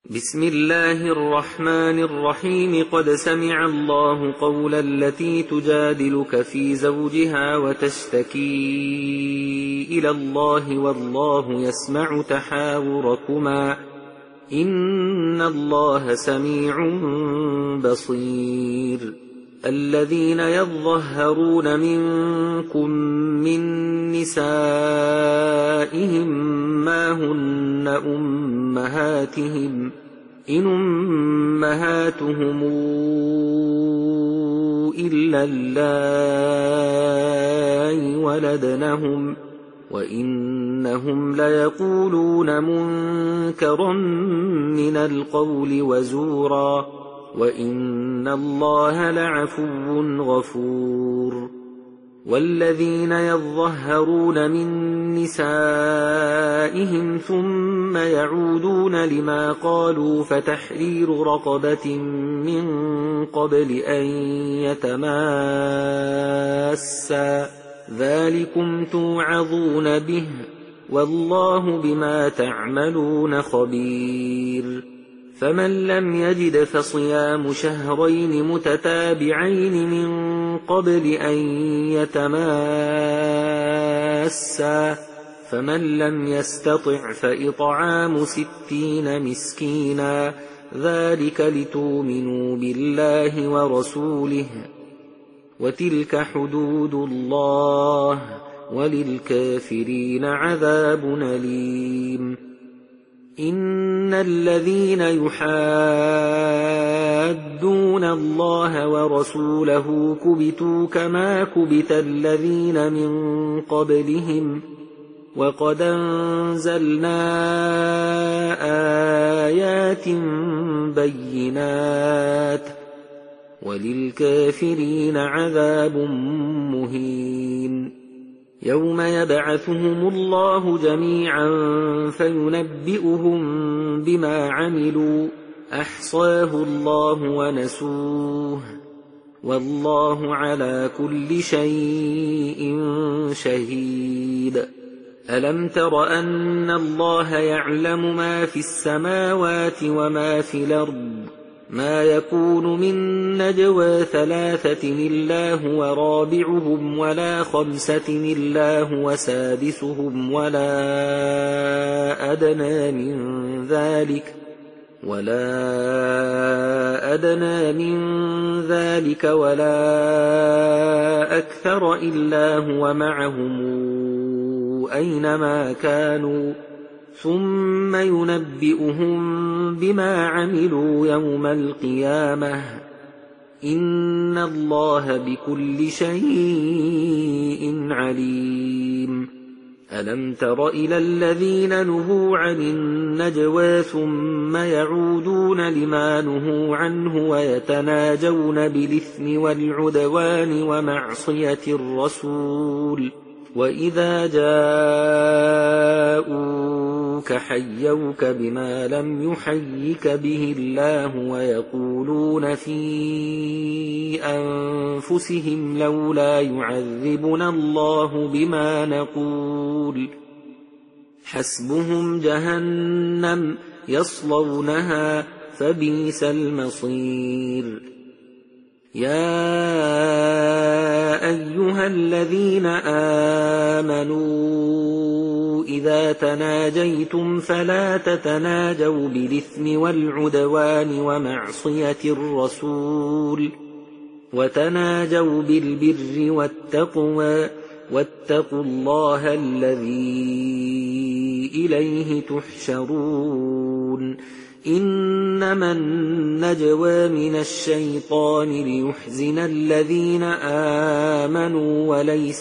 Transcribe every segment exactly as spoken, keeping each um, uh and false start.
بسم الله الرحمن الرحيم. قد سمع الله قول التي تجادلك في زوجها وتشتكي إلى الله والله يسمع تحاوركما إن الله سميع بصير. الذين يظهرون منكم من نسائهم ما هن أمهاتهم إن أمهاتهم إلا اللائي ولدنهم وإنهم ليقولون منكرا من القول وزورا وإن الله لعفو غفور. والذين يظهرون من نسائهم ثم يعودون لما قالوا فتحرير رقبة من قبل أن يتماسا ذلكم توعظون به والله بما تعملون خبير. فمن لم يجد فصيام شهرين متتابعين من قبل أن يتماسا فمن لم يستطع فإطعام ستين مسكينا ذلك لتؤمنوا بالله ورسوله وتلك حدود الله وللكافرين عذاب أليم. إن الذين يحادون الله ورسوله كبتوا كما كبت الذين من قبلهم وقد أنزلنا آيات بينات وللكافرين عذاب مهين. يوم يبعثهم الله جميعا فينبئهم بما عملوا أحصاه الله ونسوه والله على كل شيء شهيد. ألم تر أن الله يعلم ما في السماوات وما في الأرض ما يكون من نجوى ثلاثة إلا هو رابعهم ولا خمسة إلا هو سادسهم ولا أدنى من ذلك ولا أدنى من ذلك ولا أكثر إلا هو معهم أينما كانوا ثم ينبئهم بما عملوا يوم القيامة إن الله بكل شيء عليم. ألم تر إلى الذين نهوا عن النجوى ثم يعودون لما نهوا عنه ويتناجون بالإثم والعدوان ومعصية الرسول وإذا جاءوك حيوك بما لم يحيك به الله ويقولون في أنفسهم لولا يعذبنا الله بما نقول حسبهم جهنم يصلونها فبئس المصير. يا أيها الذين آمنوا إذا تناجيتم فلا تتناجوا بالإثم والعدوان ومعصية الرسول وتناجوا بالبر والتقوى واتقوا الله الذي إليه تحشرون. إنما النجوى من الشيطان ليحزن الذين آمنوا وليس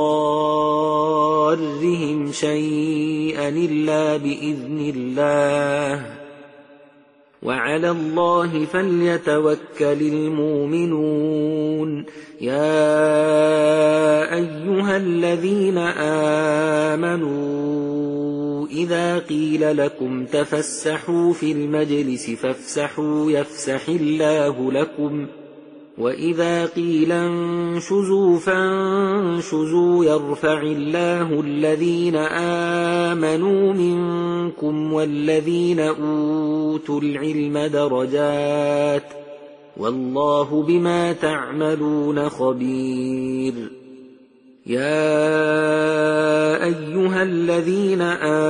بضارهم شيئا إلا بإذن الله وعلى الله فليتوكل المؤمنون. يا أيها الذين آمنوا إذا قيل لكم تفسحوا في المجلس فافسحوا يفسح الله لكم وإذا قيل انشزوا فانشزوا يرفع الله الذين آمنوا منكم والذين أوتوا العلم درجات والله بما تعملون خبير يا أيها الذين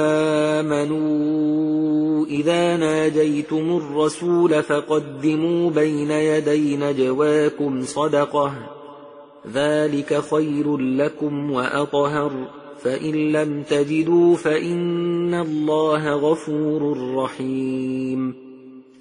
آمنوا إذا ناجيتم الرسول فقدموا بين يدي نجواكم صدقة ذلك خير لكم وأطهر فإن لم تجدوا فإن الله غفور رحيم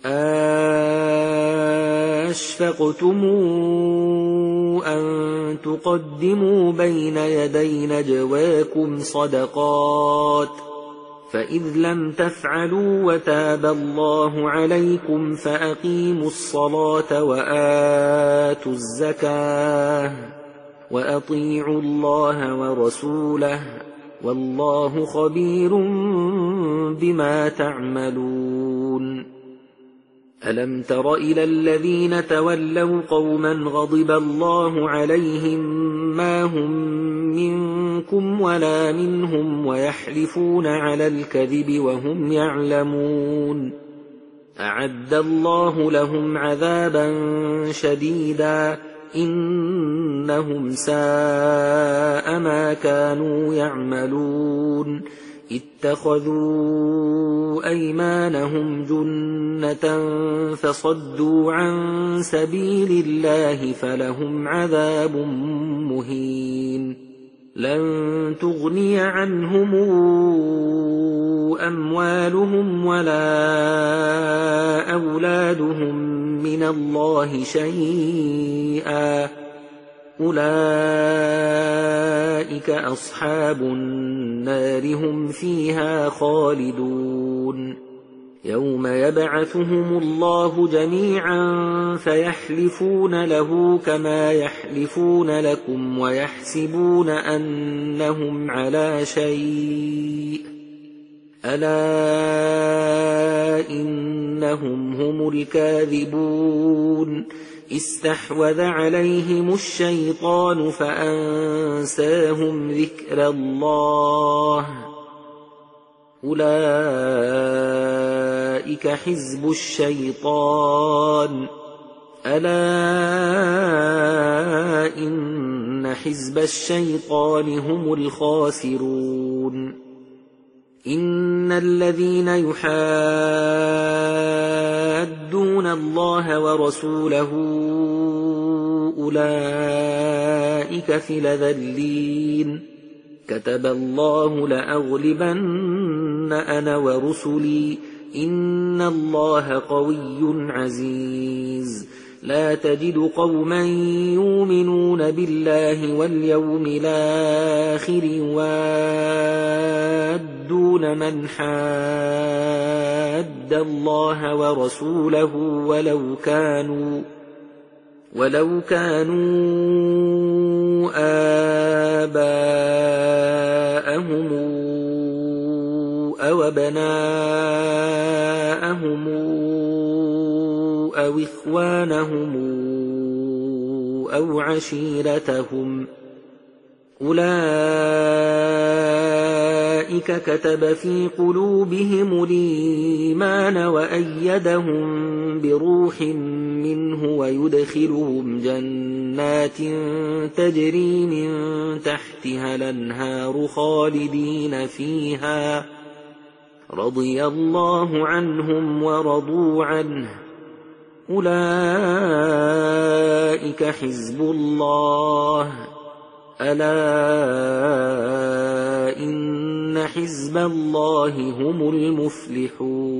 أَشْفَقْتُمْ أَن تُقَدِّمُوا بَيْنَ يَدَيْ نَجْوَاكُمْ صَدَقَاتٍ فَإِذْ لَمْ تَفْعَلُوا وَتَابَ اللَّهُ عَلَيْكُمْ فَأَقِيمُوا الصَّلَاةَ وَآتُوا الزَّكَاةَ وَأَطِيعُوا اللَّهَ وَرَسُولَهُ وَاللَّهُ خَبِيرٌ بِمَا تَعْمَلُونَ أَلَمْ تَرَ إِلَى الَّذِينَ تَوَلَّوْا قَوْمًا غَضِبَ اللَّهُ عَلَيْهِمْ مَا هُمْ مِنكُمْ وَلَا مِنْهُمْ وَيَحْلِفُونَ عَلَى الْكَذِبِ وَهُمْ يَعْلَمُونَ أَعَدَّ اللَّهُ لَهُمْ عَذَابًا شَدِيدًا إِنَّهُمْ سَاءَ مَا كَانُوا يَعْمَلُونَ اتَّخَذُوا أَيْمَانَهُمْ جُنَّةً فَصَدُّوا عَن سَبِيلِ اللَّهِ فَلَهُمْ عَذَابٌ مُّهِينٌ لَن تُغْنِيَ عَنْهُمْ أَمْوَالُهُمْ وَلَا أَوْلَادُهُم مِّنَ اللَّهِ شَيْئًا أُولَئِكَ أَصْحَابُ النَّارِ هُمْ فِيهَا خَالِدُونَ يَوْمَ يَبْعَثُهُمُ اللَّهُ جَمِيعًا فَيَحْلِفُونَ لَهُ كَمَا يَحْلِفُونَ لَكُمْ وَيَحْسَبُونَ أَنَّهُمْ عَلَى شَيْءٍ أَلَا إِنَّهُمْ هُمُ الْكَاذِبُونَ استحوذ عليهم الشيطان فأنساهم ذكر الله أولئك حزب الشيطان ألا إن حزب الشيطان هم الخاسرون إن الذين يحادون الله ورسوله أولئك في الأذلين كتب الله لأغلبن أنا ورسلي إن الله قوي عزيز لا تجد قوما يؤمنون بالله واليوم الآخر يوادون من حاد الله ورسوله ولو كانوا ولو كانوا آباءهم أو أبناءهم أو إخوانهم أو عشيرتهم أولئك كتب في قلوبهم الإيمان وأيدهم بروح منه ويدخلهم جنات تجري من تحتها الأنهار خالدين فيها رضي الله عنهم ورضوا عنه أولئك حزب الله ألا إن حزب الله هم المفلحون